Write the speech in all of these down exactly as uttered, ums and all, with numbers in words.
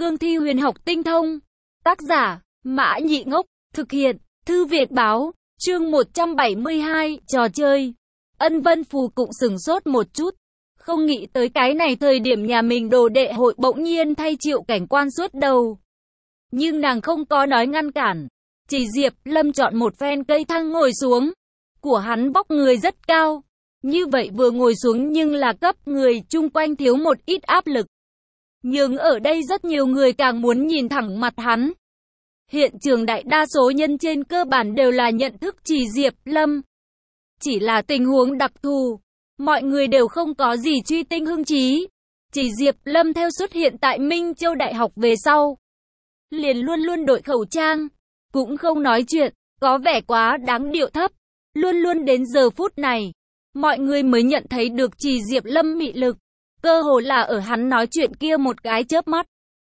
cương thi huyền học tinh thông. Tác giả, Mã Nhị Ngốc, thực hiện, Thư Việt Báo, chương một trăm bảy mươi hai, trò chơi. Ân Vân Phù cũng sửng sốt một chút, không nghĩ tới cái này thời điểm nhà mình đồ đệ hội bỗng nhiên thay Triệu Cảnh Quan suốt đầu. Nhưng nàng không có nói ngăn cản, chỉ Diệp Lâm chọn một phen cây thang ngồi xuống. Của hắn vóc người rất cao, như vậy vừa ngồi xuống nhưng là cấp người chung quanh thiếu một ít áp lực. Nhưng ở đây rất nhiều người càng muốn nhìn thẳng mặt hắn. Hiện trường đại đa số nhân trên cơ bản đều là nhận thức chỉ Diệp Lâm. Chỉ là tình huống đặc thù, mọi người đều không có gì truy tinh hưng trí. Chỉ Diệp Lâm theo xuất hiện tại Minh Châu Đại học về sau, liền luôn luôn đội khẩu trang, cũng không nói chuyện, có vẻ quá đáng điệu thấp. Luôn luôn đến giờ phút này, mọi người mới nhận thấy được chỉ Diệp Lâm mị lực. Cơ hồ là ở hắn nói chuyện kia một cái chớp mắt,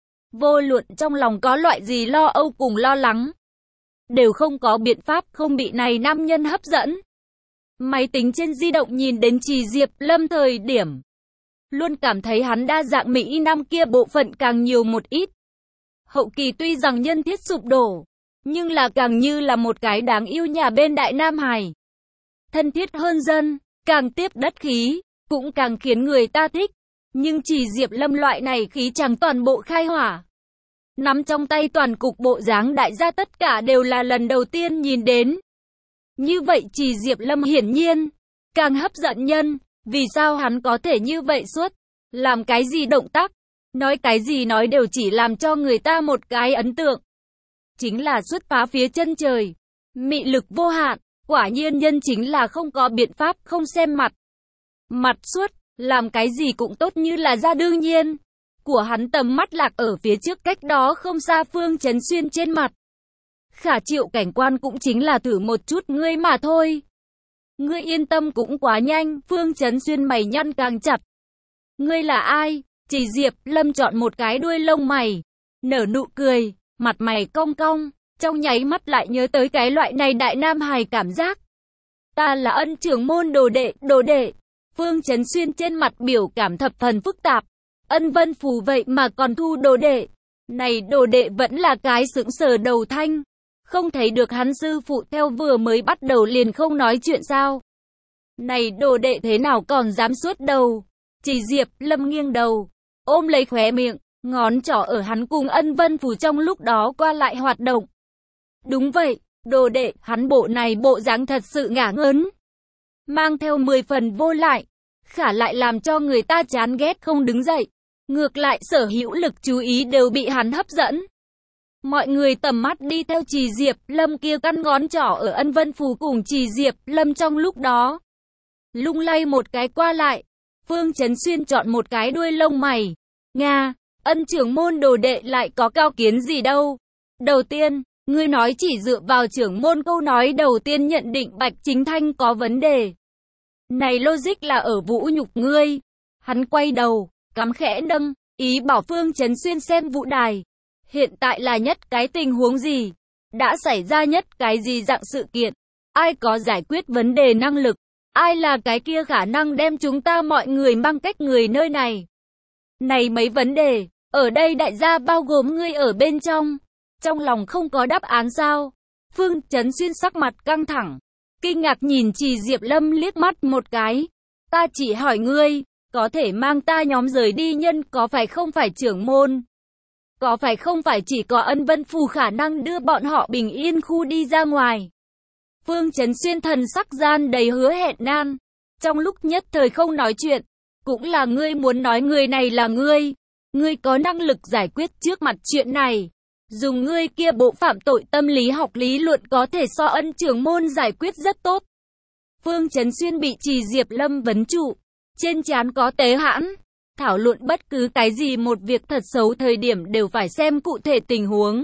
vô luận trong lòng có loại gì lo âu cùng lo lắng, đều không có biện pháp không bị này nam nhân hấp dẫn. Máy tính trên di động nhìn đến chỉ Diệp Lâm thời điểm, luôn cảm thấy hắn đa dạng Mỹ Nam kia bộ phận càng nhiều một ít. Hậu kỳ tuy rằng nhân thiết sụp đổ, nhưng là càng như là một cái đáng yêu nhà bên Đại Nam Hải. Thân thiết hơn dân, càng tiếp đất khí, cũng càng khiến người ta thích. Nhưng chỉ Diệp Lâm loại này khí chẳng toàn bộ khai hỏa, nắm trong tay toàn cục bộ dáng đại gia tất cả đều là lần đầu tiên nhìn đến. Như vậy chỉ Diệp Lâm hiển nhiên càng hấp dẫn nhân. Vì sao hắn có thể như vậy suốt? Làm cái gì động tác, nói cái gì nói đều chỉ làm cho người ta một cái ấn tượng. Chính là xuất phá phía chân trời. Mị lực vô hạn, quả nhiên nhân chính là không có biện pháp không xem mặt. Mặt suốt, làm cái gì cũng tốt như là ra đương nhiên. Của hắn tầm mắt lạc ở phía trước cách đó không xa Phương Chấn Xuyên trên mặt. Khả Triệu Cảnh Quan cũng chính là thử một chút ngươi mà thôi. Ngươi yên tâm cũng quá nhanh, Phương Chấn Xuyên mày nhăn càng chặt. Ngươi là ai? Chỉ Diệp Lâm chọn một cái đuôi lông mày, nở nụ cười, mặt mày cong cong, trong nháy mắt lại nhớ tới cái loại này Đại Nam Hải cảm giác. Ta là Ân trưởng môn đồ đệ, đồ đệ. Phương Chấn Xuyên trên mặt biểu cảm thập phần phức tạp. Ân Vân Phù vậy mà còn thu đồ đệ. Này đồ đệ vẫn là cái sững sờ đầu thanh. Không thấy được hắn sư phụ theo vừa mới bắt đầu liền không nói chuyện sao? Này đồ đệ thế nào còn dám suốt đầu? Chỉ Diệp Lâm nghiêng đầu, ôm lấy khóe miệng, ngón trỏ ở hắn cùng Ân Vân Phù trong lúc đó qua lại hoạt động. Đúng vậy, đồ đệ, hắn bộ này bộ dáng thật sự ngả ngớn, mang theo mười phần vô lại, khả lại làm cho người ta chán ghét không đứng dậy. Ngược lại sở hữu lực chú ý đều bị hắn hấp dẫn. Mọi người tầm mắt đi theo chỉ Diệp Lâm kia căn ngón trỏ ở Ân Vân Phù cùng chỉ Diệp Lâm trong lúc đó. Lung lay một cái qua lại, Phương Chấn Xuyên chọn một cái đuôi lông mày. Nga, Ân trưởng môn đồ đệ lại có cao kiến gì đâu. Đầu tiên, ngươi nói chỉ dựa vào trưởng môn câu nói đầu tiên nhận định Bạch Chính Thanh có vấn đề. Này logic là ở vũ nhục ngươi. Hắn quay đầu, cắm khẽ nâng, ý bảo Phương Chấn Xuyên xem vũ đài. Hiện tại là nhất cái tình huống gì? Đã xảy ra nhất cái gì dạng sự kiện? Ai có giải quyết vấn đề năng lực? Ai là cái kia khả năng đem chúng ta mọi người mang cách người nơi này? Này mấy vấn đề, ở đây đại gia bao gồm ngươi ở bên trong. Trong lòng không có đáp án sao? Phương Chấn Xuyên sắc mặt căng thẳng, kinh ngạc nhìn chỉ Diệp Lâm liếc mắt một cái. Ta chỉ hỏi ngươi, có thể mang ta nhóm rời đi nhân có phải không phải trưởng môn? Có phải không phải chỉ có Ân Vân Phù khả năng đưa bọn họ bình yên khu đi ra ngoài? Phương Chấn Xuyên thần sắc gian đầy hứa hẹn nan. Trong lúc nhất thời không nói chuyện, cũng là ngươi muốn nói người này là ngươi. Ngươi có năng lực giải quyết trước mặt chuyện này. Dùng ngươi kia bộ phạm tội tâm lý học lý luận có thể so Ân trưởng môn giải quyết rất tốt. Phương Chấn Xuyên bị chỉ Diệp Lâm vấn trụ, trên trán có tế hãn. Thảo luận bất cứ cái gì một việc thật xấu thời điểm đều phải xem cụ thể tình huống,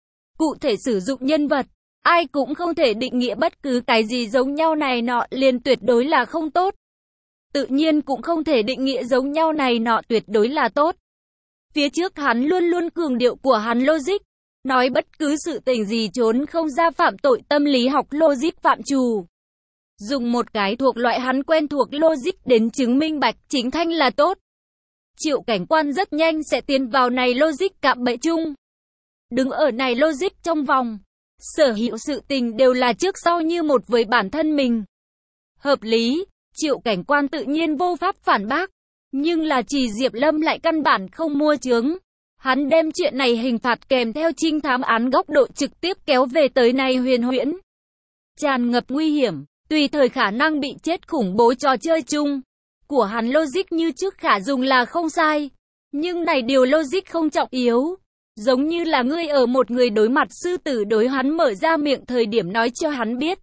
cụ thể sử dụng nhân vật. Ai cũng không thể định nghĩa bất cứ cái gì giống nhau này nọ liền tuyệt đối là không tốt. Tự nhiên cũng không thể định nghĩa giống nhau này nọ tuyệt đối là tốt. Phía trước hắn luôn luôn cường điệu của hắn logic, nói bất cứ sự tình gì trốn không ra phạm tội tâm lý học logic phạm trù. Dùng một cái thuộc loại hắn quen thuộc logic đến chứng minh Bạch Chính Thanh là tốt. Triệu Cảnh Quan rất nhanh sẽ tiến vào này logic cạm bẫy chung. Đứng ở này logic trong vòng, sở hữu sự tình đều là trước sau như một với bản thân mình. Hợp lý, Triệu Cảnh Quan tự nhiên vô pháp phản bác, nhưng là Trì Diệp Lâm lại căn bản không mua chướng. Hắn đem chuyện này hình phạt kèm theo trinh thám án góc độ trực tiếp kéo về tới này huyền huyễn. Tràn ngập nguy hiểm, tùy thời khả năng bị chết khủng bố trò chơi chung. Của hắn logic như trước khả dùng là không sai. Nhưng này điều logic không trọng yếu. Giống như là ngươi ở một người đối mặt sư tử đối hắn mở ra miệng thời điểm nói cho hắn biết.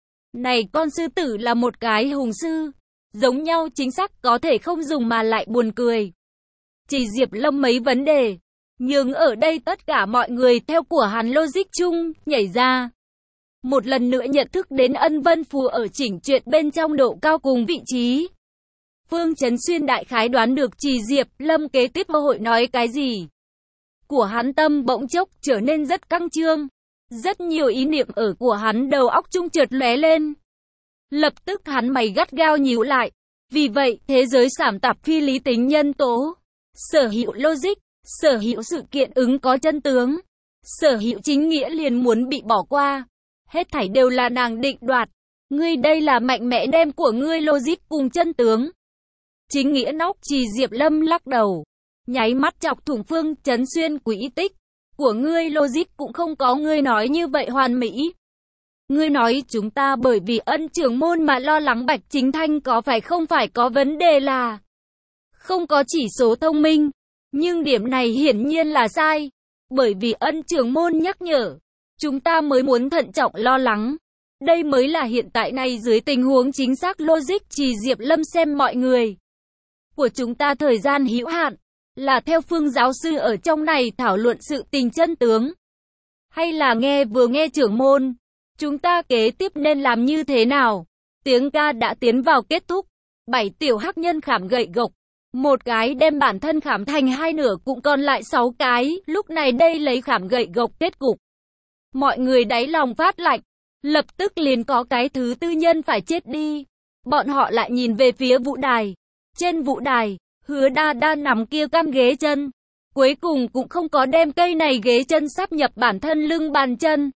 Này con sư tử là một cái hùng sư. Giống nhau chính xác có thể không dùng mà lại buồn cười. Chỉ Diệp Lâm mấy vấn đề. Nhưng ở đây tất cả mọi người theo của hắn logic chung, nhảy ra. Một lần nữa nhận thức đến Ân Vân Phù ở chỉnh chuyện bên trong độ cao cùng vị trí. Phương Chấn Xuyên đại khái đoán được Trì Diệp Lâm kế tiếp hội nói cái gì. Của hắn tâm bỗng chốc trở nên rất căng trương. Rất nhiều ý niệm ở của hắn đầu óc chung chợt lóe lên. Lập tức hắn mày gắt gao nhíu lại. Vì vậy, thế giới sảm tạp phi lý tính nhân tố. Sở hữu logic, sở hữu sự kiện ứng có chân tướng. Sở hữu chính nghĩa liền muốn bị bỏ qua. Hết thảy đều là nàng định đoạt. Ngươi đây là mạnh mẽ đem của ngươi logic cùng chân tướng. Chính nghĩa nóc Trì Diệp Lâm lắc đầu. Nháy mắt chọc thủng Phương Chấn Xuyên quỹ tích. Của ngươi logic cũng không có ngươi nói như vậy hoàn mỹ. Ngươi nói chúng ta bởi vì Ân trưởng môn mà lo lắng Bạch Chính Thanh có phải không phải có vấn đề là không có chỉ số thông minh. Nhưng điểm này hiển nhiên là sai. Bởi vì Ân trưởng môn nhắc nhở. Chúng ta mới muốn thận trọng lo lắng. Đây mới là hiện tại này dưới tình huống chính xác logic Trì Diệp Lâm xem mọi người. Của chúng ta thời gian hữu hạn. Là theo Phương giáo sư ở trong này thảo luận sự tình chân tướng. Hay là nghe vừa nghe trưởng môn. Chúng ta kế tiếp nên làm như thế nào? Tiếng ca đã tiến vào kết thúc. Bảy tiểu hắc nhân khảm gậy gộc. Một cái đem bản thân khảm thành hai nửa cũng còn lại sáu cái. Lúc này đây lấy khảm gậy gộc kết cục. Mọi người đáy lòng phát lạnh. Lập tức liền có cái thứ tư nhân phải chết đi. Bọn họ lại nhìn về phía vũ đài. Trên vũ đài, Hứa Đa Đa nằm kia cam ghế chân. Cuối cùng cũng không có đem cây này ghế chân sáp nhập bản thân lưng bàn chân.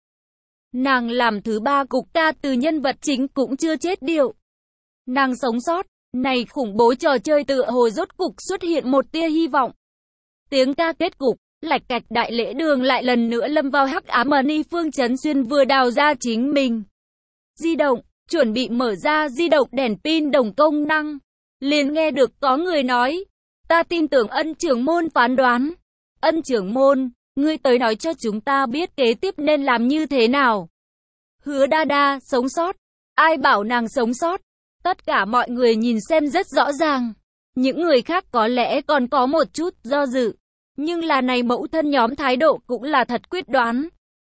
Nàng làm thứ ba cục ca từ nhân vật chính cũng chưa chết điệu. Nàng sống sót, này khủng bố trò chơi tựa hồ rốt cục xuất hiện một tia hy vọng. Tiếng ca kết cục, lạch cạch đại lễ đường lại lần nữa lâm vào hắc ám. Ni Phương Chấn Xuyên vừa đào ra chính mình di động, chuẩn bị mở ra di động đèn pin đồng công năng. Liền nghe được có người nói, ta tin tưởng Ân trưởng môn phán đoán. Ân trưởng môn, ngươi tới nói cho chúng ta biết kế tiếp nên làm như thế nào. Hứa Đa Đa, sống sót. Ai bảo nàng sống sót? Tất cả mọi người nhìn xem rất rõ ràng. Những người khác có lẽ còn có một chút do dự. Nhưng là này mẫu thân nhóm thái độ cũng là thật quyết đoán.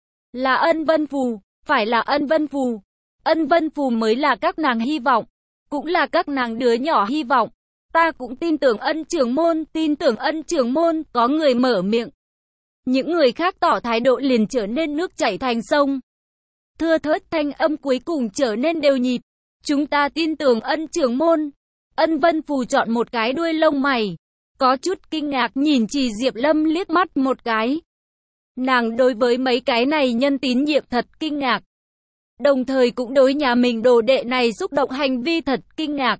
Là Ân Vân Phù, phải là Ân Vân Phù. Ân Vân Phù mới là các nàng hy vọng. Cũng là các nàng đứa nhỏ hy vọng. Ta cũng tin tưởng Ân trưởng môn, tin tưởng Ân trưởng môn, có người mở miệng. Những người khác tỏ thái độ liền trở nên nước chảy thành sông. Thưa thớt thanh âm cuối cùng trở nên đều nhịp. Chúng ta tin tưởng Ân trưởng môn. Ân Vân Phù chọn một cái đuôi lông mày. Có chút kinh ngạc nhìn Trì Diệp Lâm liếc mắt một cái. Nàng đối với mấy cái này nhân tín nhiệm thật kinh ngạc. Đồng thời cũng đối nhà mình đồ đệ này xúc động hành vi thật kinh ngạc.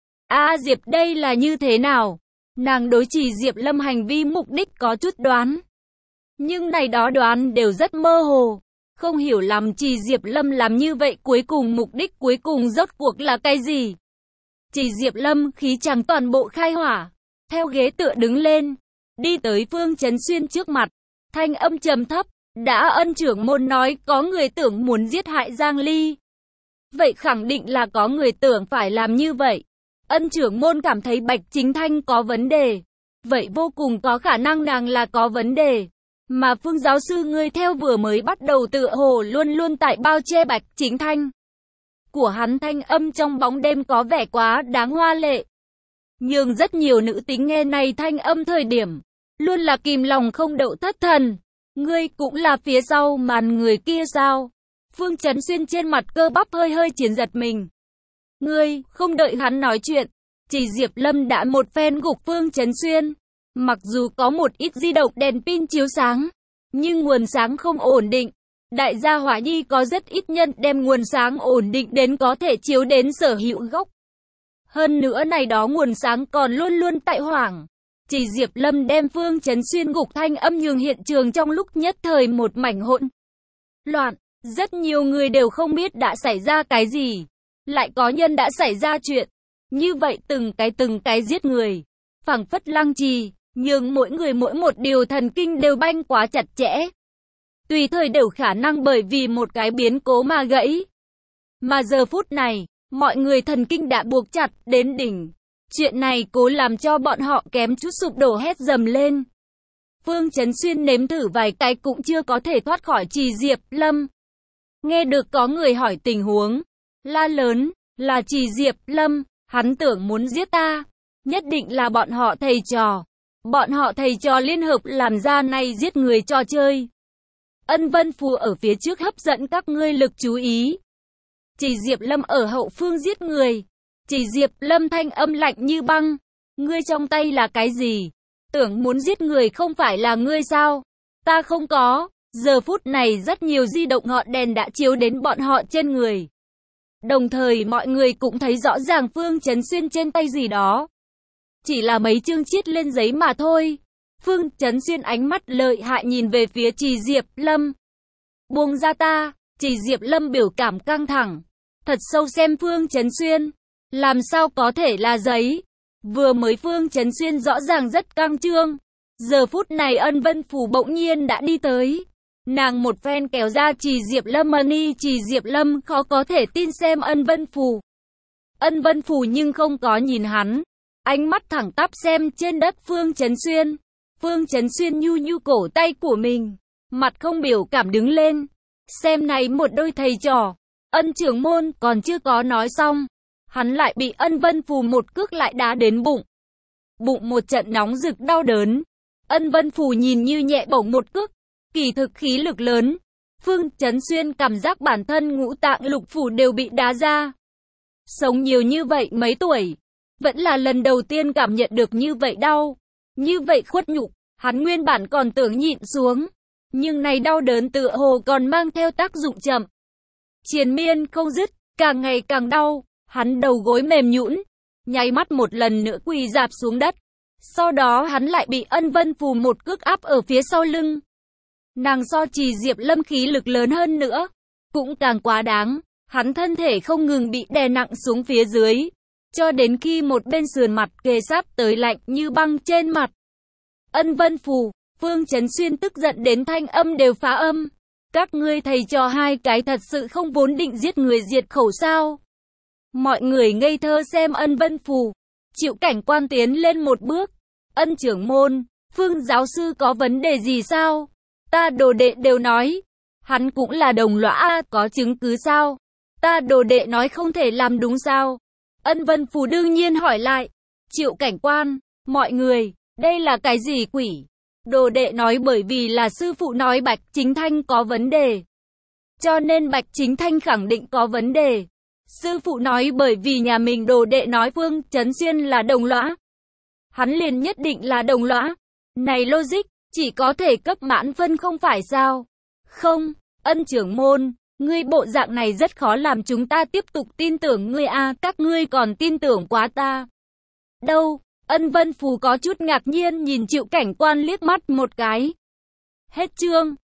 A Diệp đây là như thế nào? Nàng đối Trì Diệp Lâm hành vi mục đích có chút đoán. Nhưng này đó đoán đều rất mơ hồ. Không hiểu làm Trì Diệp Lâm làm như vậy cuối cùng mục đích cuối cùng rốt cuộc là cái gì? Trì Diệp Lâm khí chàng toàn bộ khai hỏa. Theo ghế tựa đứng lên. Đi tới Phương Chấn Xuyên trước mặt. Thanh âm trầm thấp. Đã Ân trưởng môn nói có người tưởng muốn giết hại Giang Ly. Vậy khẳng định là có người tưởng phải làm như vậy. Ân trưởng môn cảm thấy Bạch Chính Thanh có vấn đề. Vậy vô cùng có khả năng nàng là có vấn đề. Mà Phương giáo sư ngươi theo vừa mới bắt đầu tựa hồ luôn luôn tại bao che Bạch Chính Thanh. Của hắn thanh âm trong bóng đêm có vẻ quá đáng hoa lệ. Nhưng rất nhiều nữ tính nghe này thanh âm thời điểm. Luôn là kìm lòng không đậu thất thần. Ngươi cũng là phía sau màn người kia sao? Phương Chấn Xuyên trên mặt cơ bắp hơi hơi chiến giật mình. Ngươi, không đợi hắn nói chuyện. Chỉ Diệp Lâm đã một phen gục Phương Chấn Xuyên. Mặc dù có một ít di động đèn pin chiếu sáng, nhưng nguồn sáng không ổn định. Đại gia Hỏa Nhi có rất ít nhân đem nguồn sáng ổn định đến có thể chiếu đến sở hữu góc. Hơn nữa này đó nguồn sáng còn luôn luôn tại hoảng. Chỉ Diệp Lâm đem Phương Chấn Xuyên gục thanh âm nhường hiện trường trong lúc nhất thời một mảnh hỗn loạn. Rất nhiều người đều không biết đã xảy ra cái gì. Lại có nhân đã xảy ra chuyện. Như vậy từng cái từng cái giết người. Phảng phất lăng trì, nhưng mỗi người mỗi một điều thần kinh đều banh quá chặt chẽ. Tùy thời đều khả năng bởi vì một cái biến cố mà gãy. Mà giờ phút này, mọi người thần kinh đã buộc chặt đến đỉnh. Chuyện này cố làm cho bọn họ kém chút sụp đổ hét dầm lên. Phương Chấn Xuyên nếm thử vài cái cũng chưa có thể thoát khỏi Chỉ Diệp Lâm. Nghe được có người hỏi tình huống, la lớn, là Chỉ Diệp Lâm, hắn tưởng muốn giết ta. Nhất định là bọn họ thầy trò. Bọn họ thầy trò liên hợp làm ra này giết người trò chơi. Ân Vân Phù ở phía trước hấp dẫn các ngươi lực chú ý. Chỉ Diệp Lâm ở hậu phương giết người. Chỉ Diệp Lâm thanh âm lạnh như băng. Ngươi trong tay là cái gì? Tưởng muốn giết người không phải là ngươi sao? Ta không có. Giờ phút này rất nhiều di động ngọn đèn đã chiếu đến bọn họ trên người. Đồng thời mọi người cũng thấy rõ ràng Phương Chấn Xuyên trên tay gì đó. Chỉ là mấy chương chiết lên giấy mà thôi. Phương Chấn Xuyên ánh mắt lợi hại nhìn về phía Chỉ Diệp Lâm. Buông ra ta. Chỉ Diệp Lâm biểu cảm căng thẳng. Thật sâu xem Phương Chấn Xuyên. Làm sao có thể là giấy? Vừa mới Phương Chấn Xuyên rõ ràng rất căng trương. Giờ phút này Ân Vân Phù bỗng nhiên đã đi tới. Nàng một phen kéo ra Chỉ Diệp Lâm money. Chỉ Diệp Lâm khó có thể tin xem Ân Vân Phù. Ân Vân Phù nhưng không có nhìn hắn. Ánh mắt thẳng tắp xem trên đất Phương Chấn Xuyên. Phương Chấn Xuyên nhu nhu cổ tay của mình. Mặt không biểu cảm đứng lên. Xem này một đôi thầy trò. Ân trưởng môn còn chưa có nói xong. Hắn lại bị Ân Vân Phù một cước lại đá đến bụng. Bụng một trận nóng rực đau đớn. Ân Vân Phù nhìn như nhẹ bổng một cước. Kỳ thực khí lực lớn. Phương Chấn Xuyên cảm giác bản thân ngũ tạng lục phủ đều bị đá ra. Sống nhiều như vậy mấy tuổi. Vẫn là lần đầu tiên cảm nhận được như vậy đau. Như vậy khuất nhục. Hắn nguyên bản còn tưởng nhịn xuống. Nhưng này đau đớn tựa hồ còn mang theo tác dụng chậm. Triền miên không dứt. Càng ngày càng đau. Hắn đầu gối mềm nhũn, nháy mắt một lần nữa quỳ rạp xuống đất. Sau đó hắn lại bị Ân Vân Phù một cước áp ở phía sau lưng. Nàng so Chỉ Diệp Lâm khí lực lớn hơn nữa, cũng càng quá đáng. Hắn thân thể không ngừng bị đè nặng xuống phía dưới, cho đến khi một bên sườn mặt kề sát tới lạnh như băng trên mặt. Ân Vân Phù, Phương Chấn Xuyên tức giận đến thanh âm đều phá âm. Các ngươi thầy trò hai cái thật sự không vốn định giết người diệt khẩu sao? Mọi người ngây thơ xem Ân Vân Phù. Chịu Cảnh Quan tiến lên một bước. Ân trưởng môn, Phương giáo sư có vấn đề gì sao? Ta đồ đệ đều nói. Hắn cũng là đồng lõa a, có chứng cứ sao? Ta đồ đệ nói không thể làm đúng sao? Ân Vân Phù đương nhiên hỏi lại. Chịu Cảnh Quan, mọi người, đây là cái gì quỷ? Đồ đệ nói bởi vì là sư phụ nói Bạch Chính Thanh có vấn đề. Cho nên Bạch Chính Thanh khẳng định có vấn đề. Sư phụ nói bởi vì nhà mình đồ đệ nói Phương Chấn Xuyên là đồng lõa. Hắn liền nhất định là đồng lõa. Này logic, chỉ có thể cấp mãn phân không phải sao? Không, Ân trưởng môn, ngươi bộ dạng này rất khó làm chúng ta tiếp tục tin tưởng ngươi a, các ngươi còn tin tưởng quá ta. Đâu, Ân Vân Phù có chút ngạc nhiên nhìn Chịu Cảnh Quan liếc mắt một cái. Hết chương.